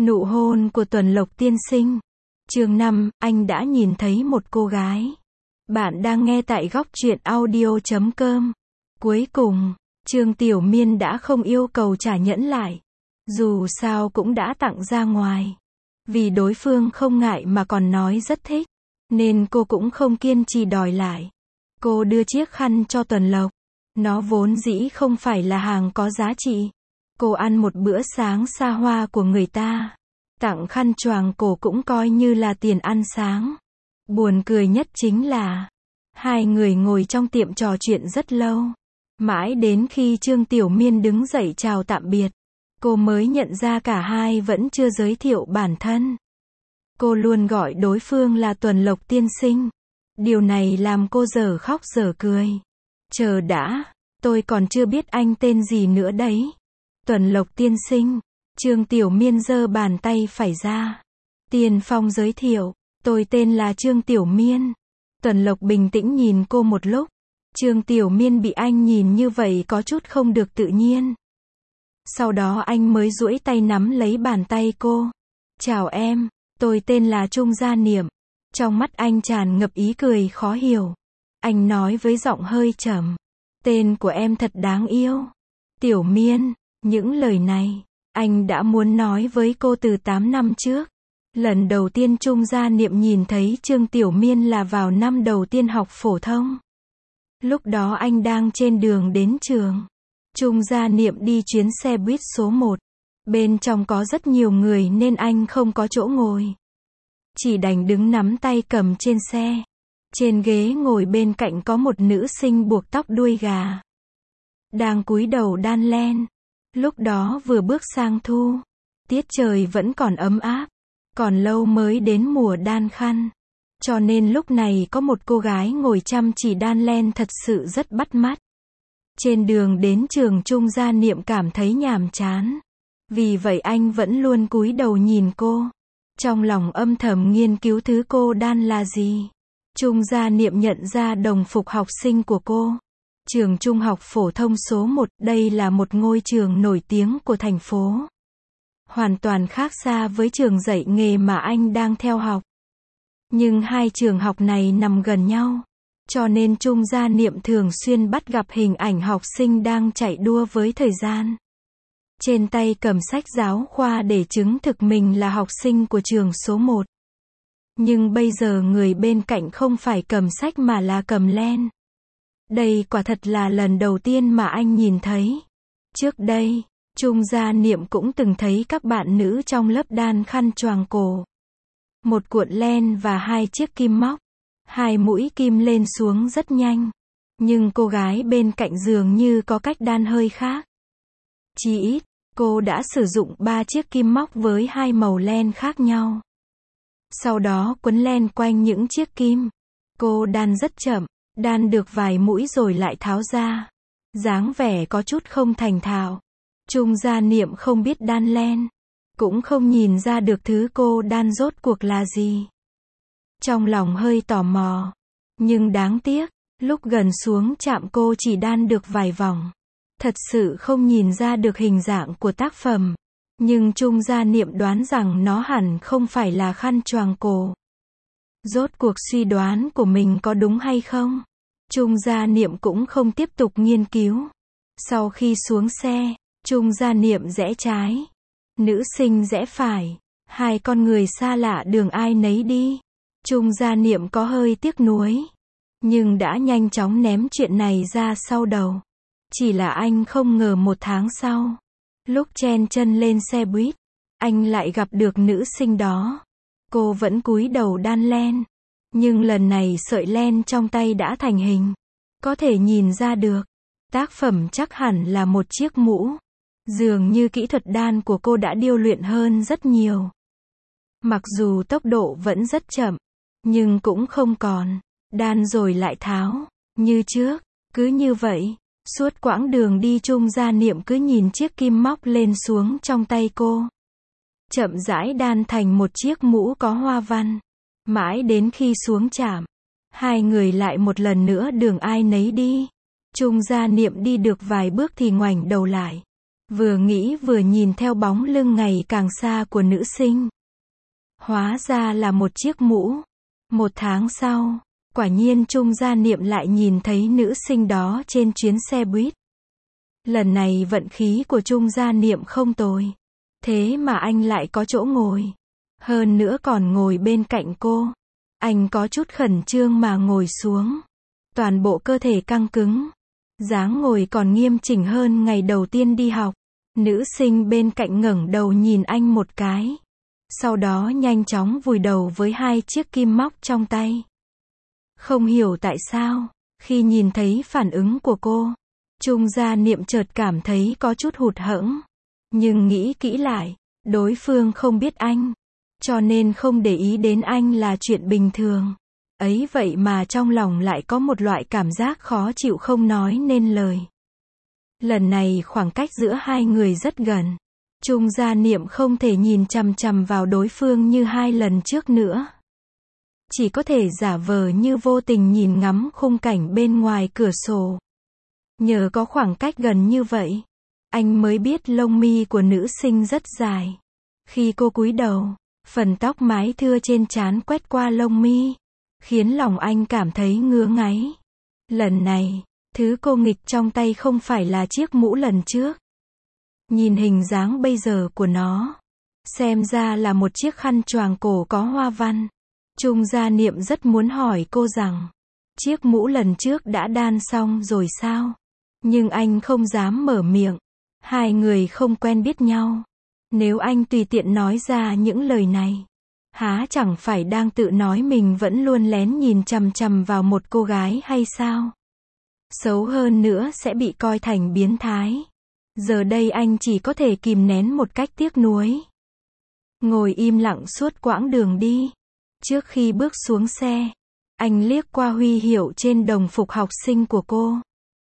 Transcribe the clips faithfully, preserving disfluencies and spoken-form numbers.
Nụ hôn của Tuần Lộc tiên sinh. Chương năm, anh đã nhìn thấy một cô gái. Bạn đang nghe tại góc truyện audio chấm com. Cuối cùng, Trương Tiểu Miên đã không yêu cầu trả nhẫn lại. Dù sao cũng đã tặng ra ngoài. Vì đối phương không ngại mà còn nói rất thích, nên cô cũng không kiên trì đòi lại. Cô đưa chiếc khăn cho Tuần Lộc. Nó vốn dĩ không phải là hàng có giá trị. Cô ăn một bữa sáng xa hoa của người ta. Tặng khăn choàng cổ cũng coi như là tiền ăn sáng. Buồn cười nhất chính là hai người ngồi trong tiệm trò chuyện rất lâu. Mãi đến khi Trương Tiểu Miên đứng dậy chào tạm biệt, cô mới nhận ra cả hai vẫn chưa giới thiệu bản thân. Cô luôn gọi đối phương là Tuần Lộc tiên sinh. Điều này làm cô dở khóc dở cười. Chờ đã, tôi còn chưa biết anh tên gì nữa đấy. Tuần Lộc tiên sinh. Trương Tiểu Miên giơ bàn tay phải ra. Tiên phong giới thiệu, tôi tên là Trương Tiểu Miên. Tuần Lộc bình tĩnh nhìn cô một lúc. Trương Tiểu Miên bị anh nhìn như vậy có chút không được tự nhiên. Sau đó anh mới duỗi tay nắm lấy bàn tay cô. Chào em, tôi tên là Trung Gia Niệm. Trong mắt anh tràn ngập ý cười khó hiểu. Anh nói với giọng hơi trầm. Tên của em thật đáng yêu. Tiểu Miên, những lời này, anh đã muốn nói với cô từ tám năm trước. Lần đầu tiên Trung Gia Niệm nhìn thấy Trương Tiểu Miên là vào năm đầu tiên học phổ thông. Lúc đó anh đang trên đường đến trường. Trung Gia Niệm đi chuyến xe buýt số một. Bên trong có rất nhiều người nên anh không có chỗ ngồi. Chỉ đành đứng nắm tay cầm trên xe. Trên ghế ngồi bên cạnh có một nữ sinh buộc tóc đuôi gà. Đang cúi đầu đan len. Lúc đó vừa bước sang thu. Tiết trời vẫn còn ấm áp. Còn lâu mới đến mùa đan khăn. Cho nên lúc này có một cô gái ngồi chăm chỉ đan len thật sự rất bắt mắt. Trên đường đến trường Trung Gia Niệm cảm thấy nhàm chán. Vì vậy anh vẫn luôn cúi đầu nhìn cô. Trong lòng âm thầm nghiên cứu thứ cô đan là gì. Trung Gia Niệm nhận ra đồng phục học sinh của cô. Trường Trung học phổ thông số một, đây là một ngôi trường nổi tiếng của thành phố. Hoàn toàn khác xa với trường dạy nghề mà anh đang theo học. Nhưng hai trường học này nằm gần nhau. Cho nên Trung Gia Niệm thường xuyên bắt gặp hình ảnh học sinh đang chạy đua với thời gian. Trên tay cầm sách giáo khoa để chứng thực mình là học sinh của trường số một. Nhưng bây giờ người bên cạnh không phải cầm sách mà là cầm len. Đây quả thật là lần đầu tiên mà anh nhìn thấy. Trước đây, Trung Gia Niệm cũng từng thấy các bạn nữ trong lớp đan khăn choàng cổ. Một cuộn len và hai chiếc kim móc. Hai mũi kim lên xuống rất nhanh. Nhưng cô gái bên cạnh dường như có cách đan hơi khác. Chỉ ít, cô đã sử dụng ba chiếc kim móc với hai màu len khác nhau. Sau đó quấn len quanh những chiếc kim. Cô đan rất chậm, đan được vài mũi rồi lại tháo ra. Dáng vẻ có chút không thành thạo. Trung Gia Niệm không biết đan len. Cũng không nhìn ra được thứ cô đan rốt cuộc là gì. Trong lòng hơi tò mò. Nhưng đáng tiếc, lúc gần xuống chạm cô chỉ đan được vài vòng. Thật sự không nhìn ra được hình dạng của tác phẩm. Nhưng Trung Gia Niệm đoán rằng nó hẳn không phải là khăn choàng cổ. Rốt cuộc suy đoán của mình có đúng hay không? Trung Gia Niệm cũng không tiếp tục nghiên cứu. Sau khi xuống xe, Trung Gia Niệm rẽ trái. Nữ sinh rẽ phải. Hai con người xa lạ đường ai nấy đi. Trung Gia Niệm có hơi tiếc nuối. Nhưng đã nhanh chóng ném chuyện này ra sau đầu. Chỉ là anh không ngờ một tháng sau. Lúc chen chân lên xe buýt, anh lại gặp được nữ sinh đó. Cô vẫn cúi đầu đan len. Nhưng lần này sợi len trong tay đã thành hình. Có thể nhìn ra được. Tác phẩm chắc hẳn là một chiếc mũ. Dường như kỹ thuật đan của cô đã điêu luyện hơn rất nhiều. Mặc dù tốc độ vẫn rất chậm. Nhưng cũng không còn. Đan rồi lại tháo. Như trước. Cứ như vậy. Suốt quãng đường đi Trung Gia Niệm cứ nhìn chiếc kim móc lên xuống trong tay cô. Chậm rãi đan thành một chiếc mũ có hoa văn. Mãi đến khi xuống trạm. Hai người lại một lần nữa đường ai nấy đi. Trung Gia Niệm đi được vài bước thì ngoảnh đầu lại. Vừa nghĩ vừa nhìn theo bóng lưng ngày càng xa của nữ sinh. Hóa ra là một chiếc mũ. Một tháng sau, quả nhiên Trung Gia Niệm lại nhìn thấy nữ sinh đó trên chuyến xe buýt. Lần này vận khí của Trung Gia Niệm không tồi. Thế mà anh lại có chỗ ngồi. Hơn nữa còn ngồi bên cạnh cô. Anh có chút khẩn trương mà ngồi xuống. Toàn bộ cơ thể căng cứng. Dáng ngồi còn nghiêm chỉnh hơn ngày đầu tiên đi học. Nữ sinh bên cạnh ngẩng đầu nhìn anh một cái. Sau đó nhanh chóng vùi đầu với hai chiếc kim móc trong tay. Không hiểu tại sao, khi nhìn thấy phản ứng của cô, Trung Gia Niệm chợt cảm thấy có chút hụt hẫng. Nhưng nghĩ kỹ lại, đối phương không biết anh, cho nên không để ý đến anh là chuyện bình thường. Ấy vậy mà trong lòng lại có một loại cảm giác khó chịu không nói nên lời. Lần này khoảng cách giữa hai người rất gần. Trung Gia Niệm không thể nhìn chằm chằm vào đối phương như hai lần trước nữa. Chỉ có thể giả vờ như vô tình nhìn ngắm khung cảnh bên ngoài cửa sổ. Nhờ có khoảng cách gần như vậy, anh mới biết lông mi của nữ sinh rất dài. Khi cô cúi đầu, phần tóc mái thưa trên trán quét qua lông mi, khiến lòng anh cảm thấy ngứa ngáy. Lần này, thứ cô nghịch trong tay không phải là chiếc mũ lần trước. Nhìn hình dáng bây giờ của nó, xem ra là một chiếc khăn choàng cổ có hoa văn. Trung Gia Niệm rất muốn hỏi cô rằng, chiếc mũ lần trước đã đan xong rồi sao? Nhưng anh không dám mở miệng. Hai người không quen biết nhau. Nếu anh tùy tiện nói ra những lời này, há chẳng phải đang tự nói mình vẫn luôn lén nhìn chằm chằm vào một cô gái hay sao? Xấu hơn nữa sẽ bị coi thành biến thái. Giờ đây anh chỉ có thể kìm nén một cách tiếc nuối. Ngồi im lặng suốt quãng đường đi. Trước khi bước xuống xe, anh liếc qua huy hiệu trên đồng phục học sinh của cô.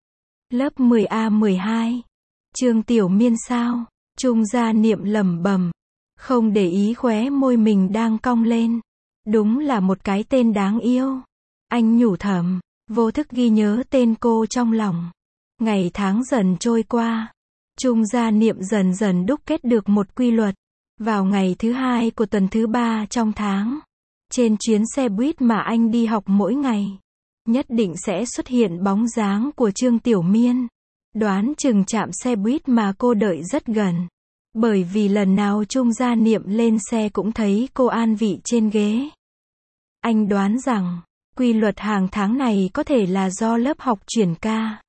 Lớp mười A mười hai. Trương Tiểu Miên sao? Trung Gia Niệm lẩm bẩm, không để ý khóe môi mình đang cong lên. Đúng là một cái tên đáng yêu. Anh nhủ thầm, vô thức ghi nhớ tên cô trong lòng. Ngày tháng dần trôi qua, Trung Gia Niệm dần dần đúc kết được một quy luật. Vào ngày thứ hai của tuần thứ ba trong tháng, trên chuyến xe buýt mà anh đi học mỗi ngày, nhất định sẽ xuất hiện bóng dáng của Trương Tiểu Miên. Đoán chừng trạm xe buýt mà cô đợi rất gần. Bởi vì lần nào Trung Gia Niệm lên xe cũng thấy cô an vị trên ghế. Anh đoán rằng, quy luật hàng tháng này có thể là do lớp học chuyển ca.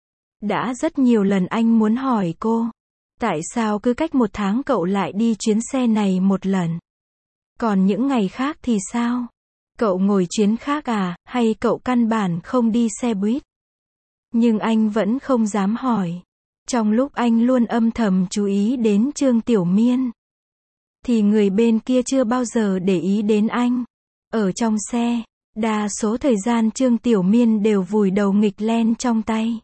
Đã rất nhiều lần anh muốn hỏi cô, tại sao cứ cách một tháng cậu lại đi chuyến xe này một lần? Còn những ngày khác thì sao? Cậu ngồi chuyến khác à, hay cậu căn bản không đi xe buýt? Nhưng anh vẫn không dám hỏi. Trong lúc anh luôn âm thầm chú ý đến Trương Tiểu Miên, thì người bên kia chưa bao giờ để ý đến anh. Ở trong xe, đa số thời gian Trương Tiểu Miên đều vùi đầu nghịch len trong tay.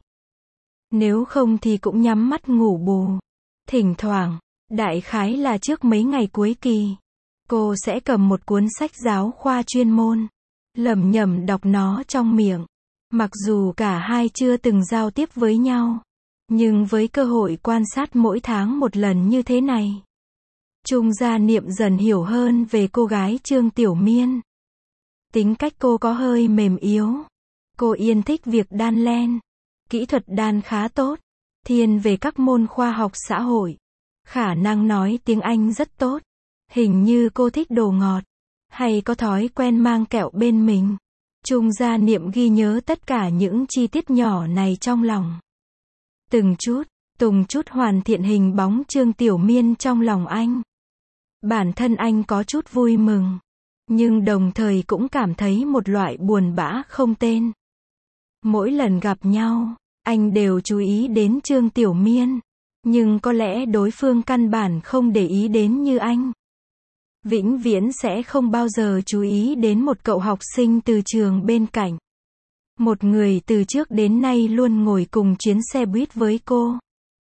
Nếu không thì cũng nhắm mắt ngủ bù. Thỉnh thoảng, đại khái là trước mấy ngày cuối kỳ, cô sẽ cầm một cuốn sách giáo khoa chuyên môn, lẩm nhẩm đọc nó trong miệng. Mặc dù cả hai chưa từng giao tiếp với nhau, nhưng với cơ hội quan sát mỗi tháng một lần như thế này, Trung Gia Niệm dần hiểu hơn về cô gái Trương Tiểu Miên. Tính cách cô có hơi mềm yếu. Cô yên thích việc đan len. Kỹ thuật đan khá tốt. Thiên về các môn khoa học xã hội. Khả năng nói tiếng Anh rất tốt. Hình như cô thích đồ ngọt. Hay có thói quen mang kẹo bên mình. Trung Gia Niệm ghi nhớ tất cả những chi tiết nhỏ này trong lòng. Từng chút, từng chút hoàn thiện hình bóng Trương Tiểu Miên trong lòng anh. Bản thân anh có chút vui mừng, nhưng đồng thời cũng cảm thấy một loại buồn bã không tên. Mỗi lần gặp nhau, anh đều chú ý đến Trương Tiểu Miên, nhưng có lẽ đối phương căn bản không để ý đến như anh. Vĩnh viễn sẽ không bao giờ chú ý đến một cậu học sinh từ trường bên cạnh. Một người từ trước đến nay luôn ngồi cùng chuyến xe buýt với cô.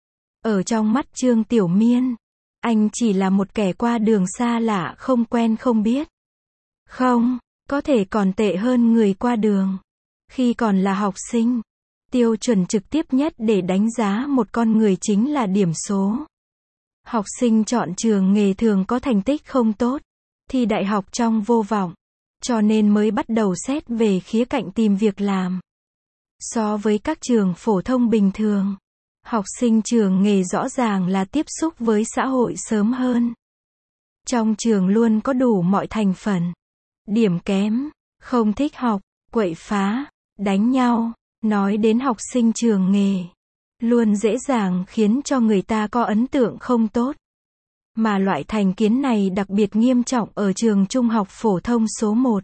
Ở trong mắt Trương Tiểu Miên, anh chỉ là một kẻ qua đường xa lạ không quen không biết. Không, có thể còn tệ hơn người qua đường. Khi còn là học sinh, tiêu chuẩn trực tiếp nhất để đánh giá một con người chính là điểm số. Học sinh chọn trường nghề thường có thành tích không tốt, thi đại học trong vô vọng, cho nên mới bắt đầu xét về khía cạnh tìm việc làm. So với các trường phổ thông bình thường, học sinh trường nghề rõ ràng là tiếp xúc với xã hội sớm hơn. Trong trường luôn có đủ mọi thành phần. Điểm kém, không thích học, quậy phá, đánh nhau, nói đến học sinh trường nghề, luôn dễ dàng khiến cho người ta có ấn tượng không tốt. Mà loại thành kiến này đặc biệt nghiêm trọng ở trường trung học phổ thông số một.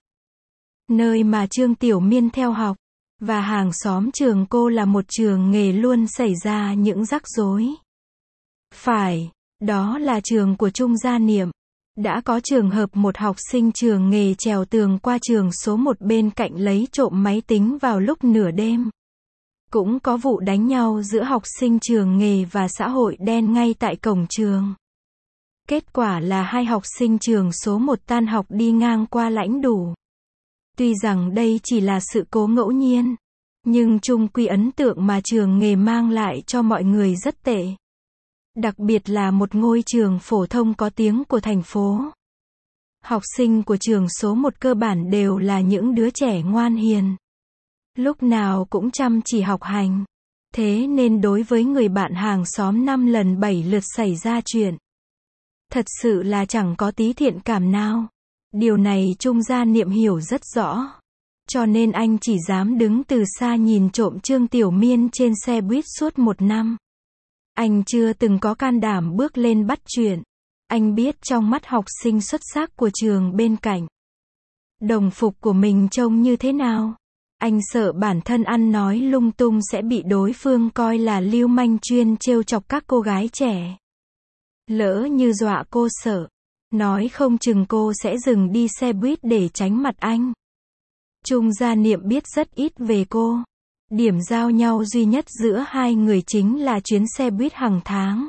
Nơi mà Trương Tiểu Miên theo học, và hàng xóm trường cô là một trường nghề luôn xảy ra những rắc rối. Phải, đó là trường của Trung Gia Niệm. Đã có trường hợp một học sinh trường nghề trèo tường qua trường số một bên cạnh lấy trộm máy tính vào lúc nửa đêm. Cũng có vụ đánh nhau giữa học sinh trường nghề và xã hội đen ngay tại cổng trường. Kết quả là hai học sinh trường số một tan học đi ngang qua lãnh đủ. Tuy rằng đây chỉ là sự cố ngẫu nhiên, nhưng chung quy ấn tượng mà trường nghề mang lại cho mọi người rất tệ. Đặc biệt là một ngôi trường phổ thông có tiếng của thành phố. Học sinh của trường số một cơ bản đều là những đứa trẻ ngoan hiền. Lúc nào cũng chăm chỉ học hành. Thế nên đối với người bạn hàng xóm năm lần bảy lượt xảy ra chuyện, thật sự là chẳng có tí thiện cảm nào. Điều này Trung Gia Niệm hiểu rất rõ. Cho nên anh chỉ dám đứng từ xa nhìn trộm Trương Tiểu Miên trên xe buýt suốt một năm. Anh chưa từng có can đảm bước lên bắt chuyện. Anh biết trong mắt học sinh xuất sắc của trường bên cạnh, đồng phục của mình trông như thế nào. Anh sợ bản thân ăn nói lung tung sẽ bị đối phương coi là lưu manh chuyên trêu chọc các cô gái trẻ. Lỡ như dọa cô sợ, nói không chừng cô sẽ dừng đi xe buýt để tránh mặt anh. Trung Gia Niệm biết rất ít về cô. Điểm giao nhau duy nhất giữa hai người chính là chuyến xe buýt hàng tháng.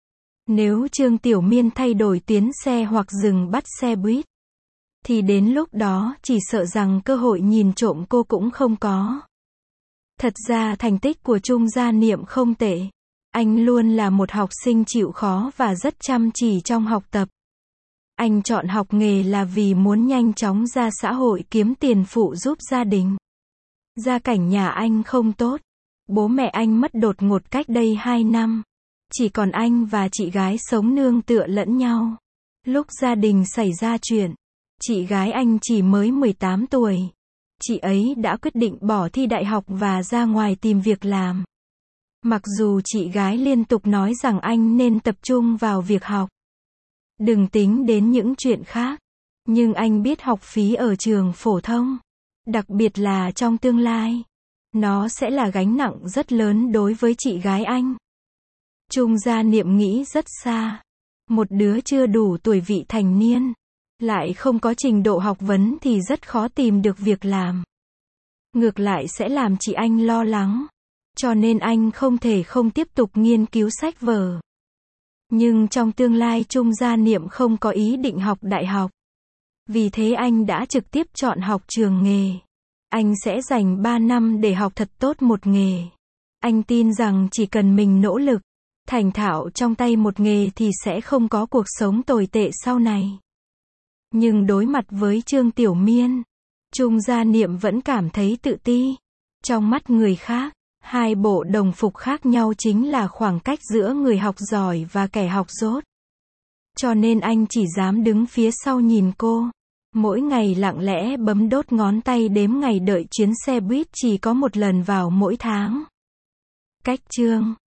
Nếu Trương Tiểu Miên thay đổi tuyến xe hoặc dừng bắt xe buýt, thì đến lúc đó chỉ sợ rằng cơ hội nhìn trộm cô cũng không có. Thật ra thành tích của Trung Gia Niệm không tệ. Anh luôn là một học sinh chịu khó và rất chăm chỉ trong học tập. Anh chọn học nghề là vì muốn nhanh chóng ra xã hội kiếm tiền phụ giúp gia đình. Gia cảnh nhà anh không tốt. Bố mẹ anh mất đột ngột cách đây hai năm. Chỉ còn anh và chị gái sống nương tựa lẫn nhau. Lúc gia đình xảy ra chuyện, chị gái anh chỉ mới mười tám tuổi. Chị ấy đã quyết định bỏ thi đại học và ra ngoài tìm việc làm. Mặc dù chị gái liên tục nói rằng anh nên tập trung vào việc học, đừng tính đến những chuyện khác. Nhưng anh biết học phí ở trường phổ thông, đặc biệt là trong tương lai, nó sẽ là gánh nặng rất lớn đối với chị gái anh. Trung Gia Niệm nghĩ rất xa. Một đứa chưa đủ tuổi vị thành niên, lại không có trình độ học vấn thì rất khó tìm được việc làm. Ngược lại sẽ làm chị anh lo lắng. Cho nên anh không thể không tiếp tục nghiên cứu sách vở. Nhưng trong tương lai Trung Gia Niệm không có ý định học đại học. Vì thế anh đã trực tiếp chọn học trường nghề. Anh sẽ dành ba năm để học thật tốt một nghề. Anh tin rằng chỉ cần mình nỗ lực, thành thạo trong tay một nghề thì sẽ không có cuộc sống tồi tệ sau này. Nhưng đối mặt với Trương Tiểu Miên, Trung Gia Niệm vẫn cảm thấy tự ti. Trong mắt người khác, hai bộ đồng phục khác nhau chính là khoảng cách giữa người học giỏi và kẻ học dốt. Cho nên anh chỉ dám đứng phía sau nhìn cô. Mỗi ngày lặng lẽ bấm đốt ngón tay đếm ngày đợi chuyến xe buýt chỉ có một lần vào mỗi tháng. Cách chương